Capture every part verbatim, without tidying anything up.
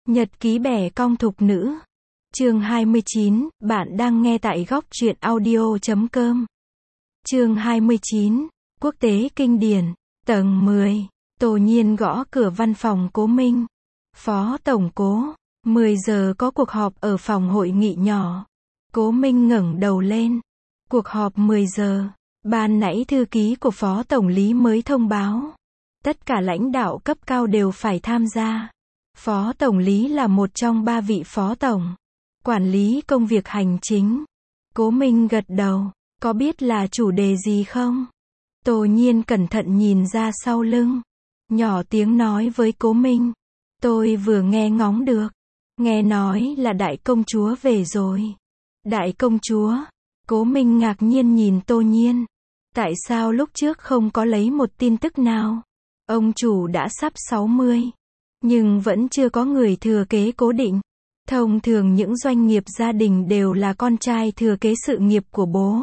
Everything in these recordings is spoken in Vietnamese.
Nhật ký bẻ cong thục nữ. Chương hai mươi chín, bạn đang nghe tại góc truyện audio chấm com. Chương hai mươi chín, Quốc tế kinh điển, tầng mười. Tô Nhiên gõ cửa văn phòng Cố Minh. Phó Tổng Cố, mười giờ có cuộc họp ở phòng hội nghị nhỏ. Cố Minh ngẩng đầu lên. Cuộc họp mười giờ. Ban nãy thư ký của Phó Tổng lý mới thông báo. Tất cả lãnh đạo cấp cao đều phải tham gia. Phó Tổng lý là một trong ba vị Phó Tổng. Quản lý công việc hành chính. Cố Minh gật đầu. Có biết là chủ đề gì không? Tô Nhiên cẩn thận nhìn ra sau lưng. Nhỏ tiếng nói với Cố Minh. Tôi vừa nghe ngóng được. Nghe nói là đại công chúa về rồi. Đại công chúa? Cố Minh ngạc nhiên nhìn Tô Nhiên. Tại sao lúc trước không có lấy một tin tức nào? Ông chủ đã sắp sáu mươi. Nhưng vẫn chưa có người thừa kế cố định. Thông thường những doanh nghiệp gia đình đều là con trai thừa kế sự nghiệp của bố.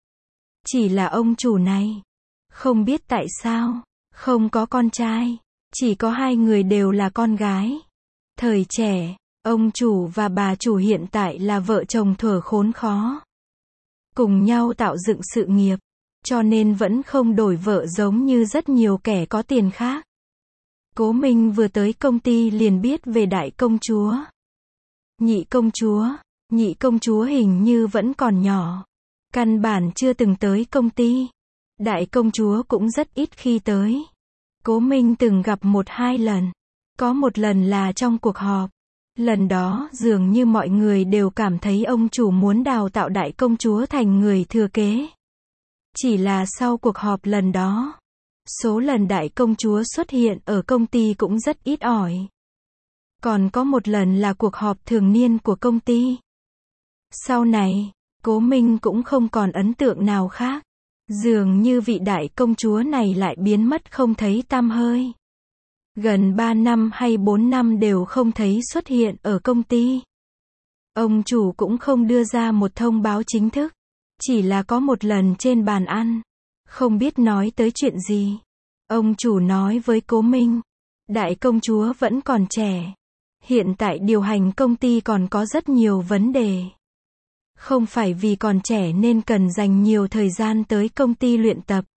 Chỉ là ông chủ này. Không biết tại sao, không có con trai. Chỉ có hai người đều là con gái. Thời trẻ, ông chủ và bà chủ hiện tại là vợ chồng thuở khốn khó. Cùng nhau tạo dựng sự nghiệp. Cho nên vẫn không đổi vợ giống như rất nhiều kẻ có tiền khác. Cố Minh vừa tới công ty liền biết về đại công chúa. Nhị công chúa, nhị công chúa hình như vẫn còn nhỏ. Căn bản chưa từng tới công ty. Đại công chúa cũng rất ít khi tới. Cố Minh từng gặp một hai lần. Có một lần là trong cuộc họp. Lần đó dường như mọi người đều cảm thấy ông chủ muốn đào tạo đại công chúa thành người thừa kế. Chỉ là sau cuộc họp lần đó, số lần đại công chúa xuất hiện ở công ty cũng rất ít ỏi. Còn có một lần là cuộc họp thường niên của công ty. Sau này, Cố Minh cũng không còn ấn tượng nào khác. Dường như vị đại công chúa này lại biến mất không thấy tăm hơi. Gần ba năm hay bốn năm đều không thấy xuất hiện ở công ty. Ông chủ cũng không đưa ra một thông báo chính thức. Chỉ là có một lần trên bàn ăn. Không biết nói tới chuyện gì. Ông chủ nói với Cố Minh. Đại công chúa vẫn còn trẻ. Hiện tại điều hành công ty còn có rất nhiều vấn đề. Không phải vì còn trẻ nên cần dành nhiều thời gian tới công ty luyện tập.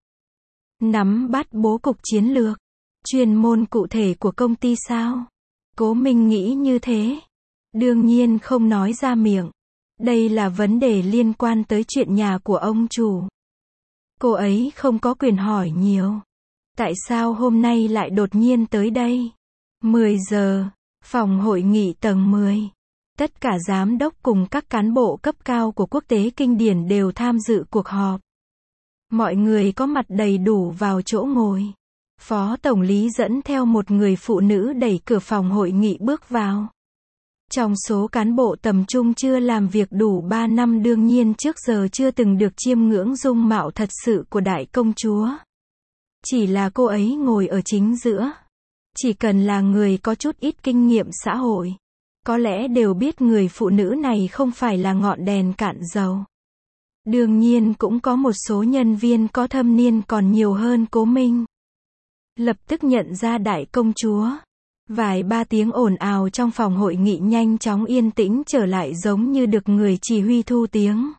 Nắm bắt bố cục chiến lược. Chuyên môn cụ thể của công ty sao? Cố Minh nghĩ như thế. Đương nhiên không nói ra miệng. Đây là vấn đề liên quan tới chuyện nhà của ông chủ. Cô ấy không có quyền hỏi nhiều. Tại sao hôm nay lại đột nhiên tới đây? mười giờ, phòng hội nghị tầng mười. Tất cả giám đốc cùng các cán bộ cấp cao của quốc tế kinh điển đều tham dự cuộc họp. Mọi người có mặt đầy đủ vào chỗ ngồi. Phó Tổng lý dẫn theo một người phụ nữ đẩy cửa phòng hội nghị bước vào. Trong số cán bộ tầm trung chưa làm việc đủ ba năm đương nhiên trước giờ chưa từng được chiêm ngưỡng dung mạo thật sự của đại công chúa. Chỉ là cô ấy ngồi ở chính giữa. Chỉ cần là người có chút ít kinh nghiệm xã hội, có lẽ đều biết người phụ nữ này không phải là ngọn đèn cạn dầu. Đương nhiên cũng có một số nhân viên có thâm niên còn nhiều hơn Cố Minh. Lập tức nhận ra đại công chúa. Vài ba tiếng ồn ào trong phòng hội nghị nhanh chóng yên tĩnh trở lại giống như được người chỉ huy thu tiếng.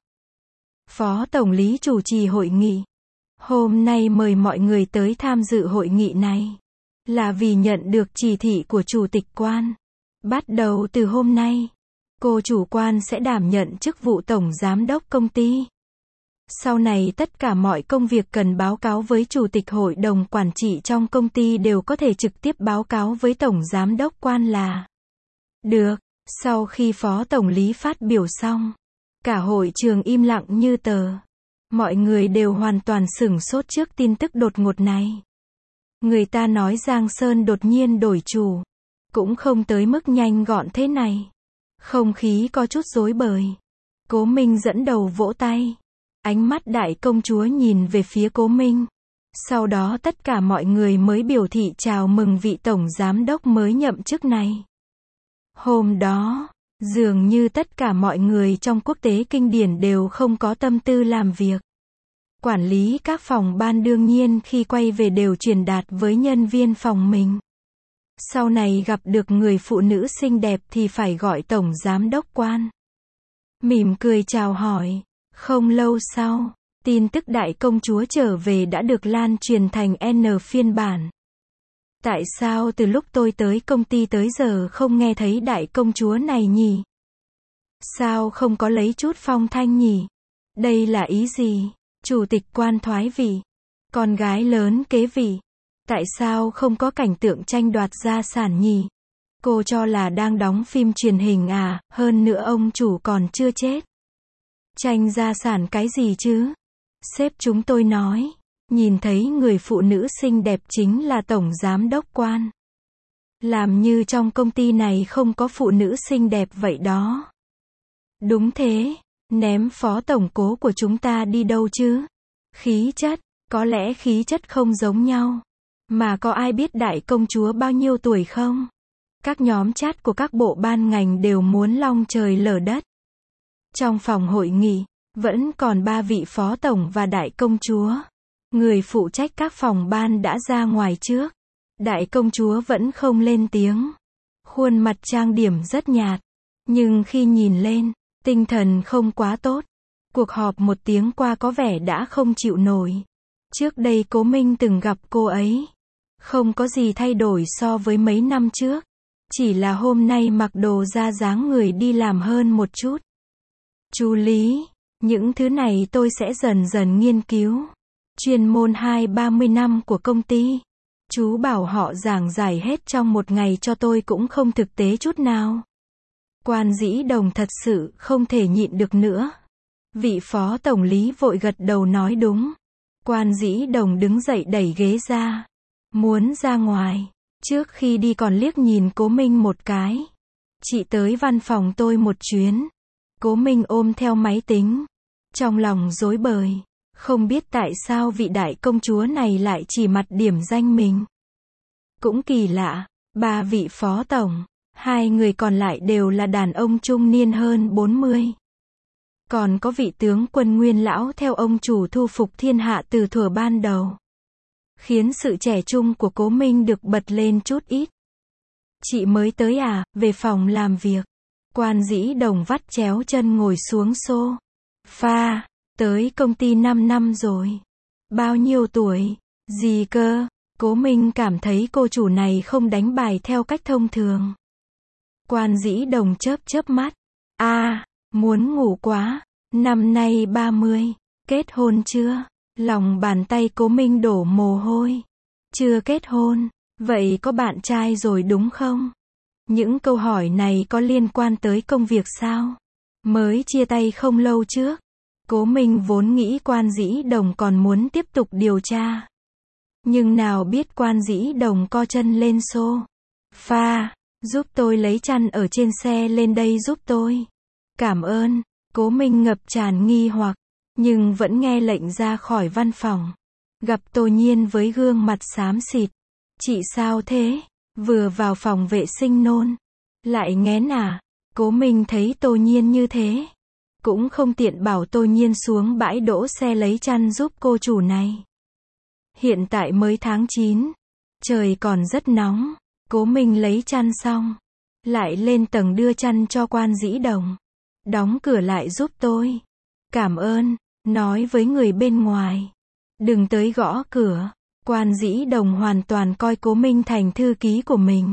Phó Tổng lý chủ trì hội nghị. Hôm nay mời mọi người tới tham dự hội nghị này. Là vì nhận được chỉ thị của Chủ tịch Quan. Bắt đầu từ hôm nay, cô chủ quan sẽ đảm nhận chức vụ Tổng Giám đốc công ty. Sau này tất cả mọi công việc cần báo cáo với Chủ tịch Hội đồng Quản trị trong công ty đều có thể trực tiếp báo cáo với Tổng Giám đốc Quan là được. Sau khi Phó Tổng lý phát biểu xong, cả hội trường im lặng như tờ. Mọi người đều hoàn toàn sửng sốt trước tin tức đột ngột này. Người ta nói Giang Sơn đột nhiên đổi chủ. Cũng không tới mức nhanh gọn thế này. Không khí có chút rối bời. Cố Minh dẫn đầu vỗ tay. Ánh mắt đại công chúa nhìn về phía Cố Minh. Sau đó tất cả mọi người mới biểu thị chào mừng vị tổng giám đốc mới nhậm chức này. Hôm đó, dường như tất cả mọi người trong quốc tế kinh điển đều không có tâm tư làm việc. Quản lý các phòng ban đương nhiên khi quay về đều truyền đạt với nhân viên phòng mình. Sau này gặp được người phụ nữ xinh đẹp thì phải gọi tổng giám đốc Quan. Mỉm cười chào hỏi. Không lâu sau, tin tức đại công chúa trở về đã được lan truyền thành N phiên bản. Tại sao từ lúc tôi tới công ty tới giờ không nghe thấy đại công chúa này nhỉ? Sao không có lấy chút phong thanh nhỉ? Đây là ý gì? Chủ tịch Quan thoái vị, con gái lớn kế vị. Tại sao không có cảnh tượng tranh đoạt gia sản nhỉ? Cô cho là đang đóng phim truyền hình à, hơn nữa ông chủ còn chưa chết. Tranh gia sản cái gì chứ? Sếp chúng tôi nói, nhìn thấy người phụ nữ xinh đẹp chính là tổng giám đốc Quan. Làm như trong công ty này không có phụ nữ xinh đẹp vậy đó. Đúng thế, ném phó tổng cố của chúng ta đi đâu chứ? Khí chất, có lẽ khí chất không giống nhau. Mà có ai biết đại công chúa bao nhiêu tuổi không? Các nhóm chat của các bộ ban ngành đều muốn long trời lở đất. Trong phòng hội nghị, vẫn còn ba vị phó tổng và đại công chúa. Người phụ trách các phòng ban đã ra ngoài trước. Đại công chúa vẫn không lên tiếng. Khuôn mặt trang điểm rất nhạt. Nhưng khi nhìn lên, tinh thần không quá tốt. Cuộc họp một tiếng qua có vẻ đã không chịu nổi. Trước đây Cố Minh từng gặp cô ấy. Không có gì thay đổi so với mấy năm trước. Chỉ là hôm nay mặc đồ ra dáng người đi làm hơn một chút. Chú Lý, những thứ này tôi sẽ dần dần nghiên cứu. Chuyên môn hai ba mươi năm của công ty. Chú bảo họ giảng giải hết trong một ngày cho tôi cũng không thực tế chút nào. Quan Dĩ Đồng thật sự không thể nhịn được nữa. Vị phó tổng lý vội gật đầu nói đúng. Quan Dĩ Đồng đứng dậy đẩy ghế ra. Muốn ra ngoài. Trước khi đi còn liếc nhìn Cố Minh một cái. Chị tới văn phòng tôi một chuyến. Cố Minh ôm theo máy tính. Trong lòng rối bời. Không biết tại sao vị đại công chúa này lại chỉ mặt điểm danh mình. Cũng kỳ lạ. Ba vị phó tổng. Hai người còn lại đều là đàn ông trung niên hơn bốn mươi. Còn có vị tướng quân nguyên lão theo ông chủ thu phục thiên hạ từ thuở ban đầu. Khiến sự trẻ trung của Cố Minh được bật lên chút ít. Chị mới tới à, về phòng làm việc. Quan Dĩ Đồng vắt chéo chân ngồi xuống xô pha. Tới công ty năm năm rồi. Bao nhiêu tuổi? Gì cơ? Cố Minh cảm thấy cô chủ này không đánh bài theo cách thông thường. Quan Dĩ Đồng chớp chớp mắt. A, à, muốn ngủ quá. Năm nay ba mươi. Kết hôn chưa? Lòng bàn tay Cố Minh đổ mồ hôi. Chưa kết hôn. Vậy có bạn trai rồi đúng không? Những câu hỏi này có liên quan tới công việc sao? Mới chia tay không lâu trước. Cố Minh vốn nghĩ Quan Dĩ Đồng còn muốn tiếp tục điều tra. Nhưng nào biết Quan Dĩ Đồng co chân lên xô pha. Giúp tôi lấy chăn ở trên xe lên đây giúp tôi. Cảm ơn. Cố Minh ngập tràn nghi hoặc. Nhưng vẫn nghe lệnh ra khỏi văn phòng. Gặp Tô Nhiên với gương mặt xám xịt. Chị sao thế? Vừa vào phòng vệ sinh nôn. Lại nghén à? Cố Minh thấy Tô Nhiên như thế. Cũng không tiện bảo Tô Nhiên xuống bãi đỗ xe lấy chăn giúp cô chủ này. Hiện tại mới tháng chín. Trời còn rất nóng. Cố Minh lấy chăn xong. Lại lên tầng đưa chăn cho Quan Dĩ Đồng. Đóng cửa lại giúp tôi. Cảm ơn. Nói với người bên ngoài. Đừng tới gõ cửa. Quan Dĩ Đồng hoàn toàn coi Cố Minh thành thư ký của mình.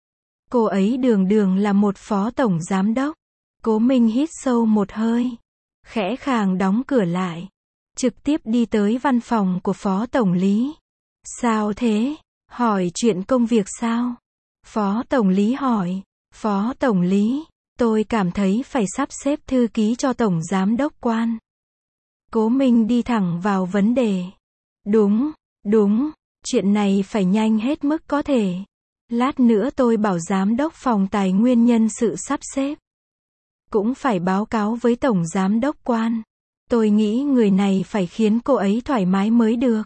Cô ấy đường đường là một phó tổng giám đốc. Cố Minh hít sâu một hơi. Khẽ khàng đóng cửa lại. Trực tiếp đi tới văn phòng của phó tổng lý. Sao thế? Hỏi chuyện công việc sao? Phó tổng lý hỏi. Phó tổng lý, tôi cảm thấy phải sắp xếp thư ký cho tổng giám đốc Quan. Cố Minh đi thẳng vào vấn đề. Đúng, đúng, chuyện này phải nhanh hết mức có thể. Lát nữa tôi bảo giám đốc phòng tài nguyên nhân sự sắp xếp. Cũng phải báo cáo với tổng giám đốc Quan. Tôi nghĩ người này phải khiến cô ấy thoải mái mới được.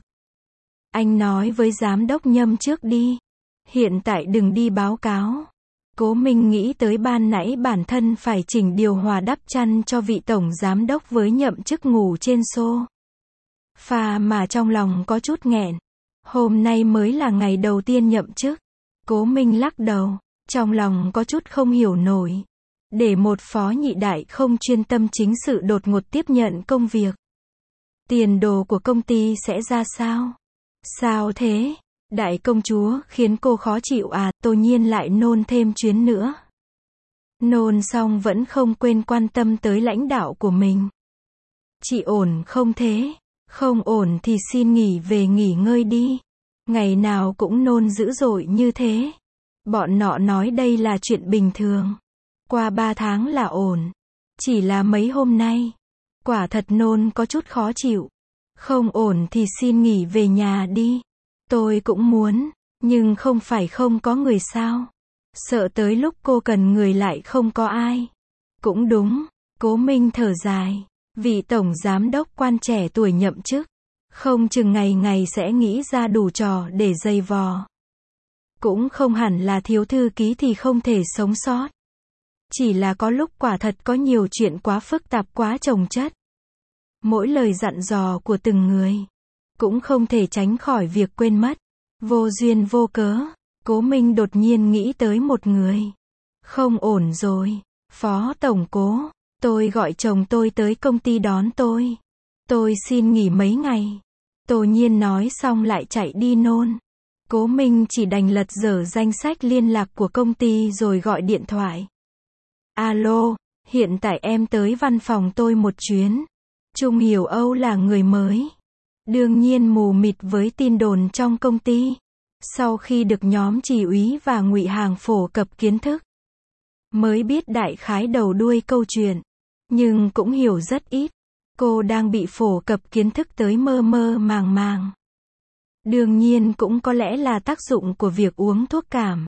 Anh nói với giám đốc Nhâm trước đi. Hiện tại đừng đi báo cáo. Cố Minh nghĩ tới ban nãy bản thân phải chỉnh điều hòa đắp chăn cho vị tổng giám đốc với nhậm chức ngủ trên xô pha mà trong lòng có chút nghẹn. Hôm nay mới là ngày đầu tiên nhậm chức. Cố Minh lắc đầu, trong lòng có chút không hiểu nổi. Để một phó nhị đại không chuyên tâm chính sự đột ngột tiếp nhận công việc. Tiền đồ của công ty sẽ ra sao? Sao thế? Đại công chúa khiến cô khó chịu à? Tô Nhiên lại nôn thêm chuyến nữa. Nôn xong vẫn không quên quan tâm tới lãnh đạo của mình. Chị ổn không thế? Không ổn thì xin nghỉ về nghỉ ngơi đi. Ngày nào cũng nôn dữ dội như thế. Bọn nọ nói đây là chuyện bình thường. Qua ba tháng là ổn. Chỉ là mấy hôm nay. Quả thật nôn có chút khó chịu. Không ổn thì xin nghỉ về nhà đi. Tôi cũng muốn, nhưng không phải không có người sao. Sợ tới lúc cô cần người lại không có ai. Cũng đúng, Cố Minh thở dài. Vị tổng giám đốc quan trẻ tuổi nhậm chức. Không chừng ngày ngày sẽ nghĩ ra đủ trò để giày vò. Cũng không hẳn là thiếu thư ký thì không thể sống sót. Chỉ là có lúc quả thật có nhiều chuyện quá phức tạp quá chồng chất. Mỗi lời dặn dò của từng người. Cũng không thể tránh khỏi việc quên mất. Vô duyên vô cớ. Cố Minh đột nhiên nghĩ tới một người. Không ổn rồi. Phó tổng Cố. Tôi gọi chồng tôi tới công ty đón tôi. Tôi xin nghỉ mấy ngày. Tô Nhiên nói xong lại chạy đi nôn. Cố Minh chỉ đành lật dở danh sách liên lạc của công ty rồi gọi điện thoại. Alo, hiện tại em tới văn phòng tôi một chuyến. Trung Hiểu Âu là người mới. Đương nhiên mù mịt với tin đồn trong công ty. Sau khi được nhóm Chỉ úy và Ngụy Hàng phổ cập kiến thức, mới biết đại khái đầu đuôi câu chuyện. Nhưng cũng hiểu rất ít. Cô đang bị phổ cập kiến thức tới mơ mơ màng màng. Đương nhiên cũng có lẽ là tác dụng của việc uống thuốc cảm.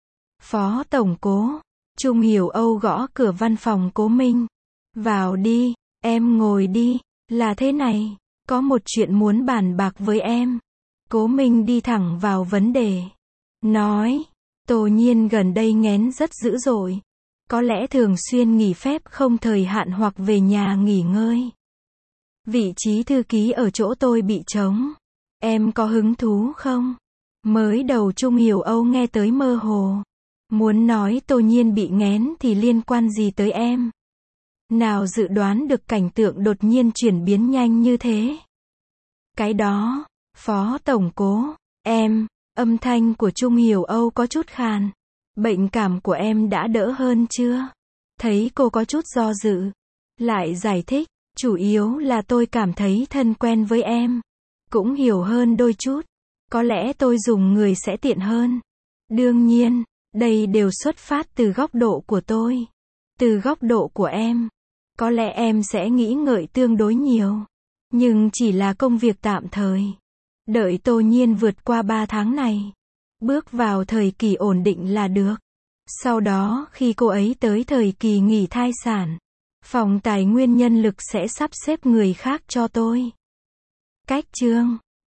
Phó tổng Cố. Trung Hiểu Âu gõ cửa văn phòng Cố Minh. Vào đi, em ngồi đi. Là thế này, có một chuyện muốn bàn bạc với em. Cố Minh đi thẳng vào vấn đề. Nói, Tô Nhiên gần đây nghén rất dữ dội. Có lẽ thường xuyên nghỉ phép không thời hạn hoặc về nhà nghỉ ngơi. Vị trí thư ký ở chỗ tôi bị trống. Em có hứng thú không? Mới đầu Trung Hiểu Âu nghe tới mơ hồ. Muốn nói Tô Nhiên bị nghén thì liên quan gì tới em? Nào dự đoán được cảnh tượng đột nhiên chuyển biến nhanh như thế. Cái đó, Phó tổng Cố, em, âm thanh của Trung Hiểu Âu có chút khàn. Bệnh cảm của em đã đỡ hơn chưa? Thấy cô có chút do dự. Lại giải thích, chủ yếu là tôi cảm thấy thân quen với em. Cũng hiểu hơn đôi chút. Có lẽ tôi dùng người sẽ tiện hơn. Đương nhiên, đây đều xuất phát từ góc độ của tôi. Từ góc độ của em, có lẽ em sẽ nghĩ ngợi tương đối nhiều. Nhưng chỉ là công việc tạm thời. Đợi Tô Nhiên vượt qua ba tháng này. Bước vào thời kỳ ổn định là được. Sau đó khi cô ấy tới thời kỳ nghỉ thai sản, phòng tài nguyên nhân lực sẽ sắp xếp người khác cho tôi. Cách chương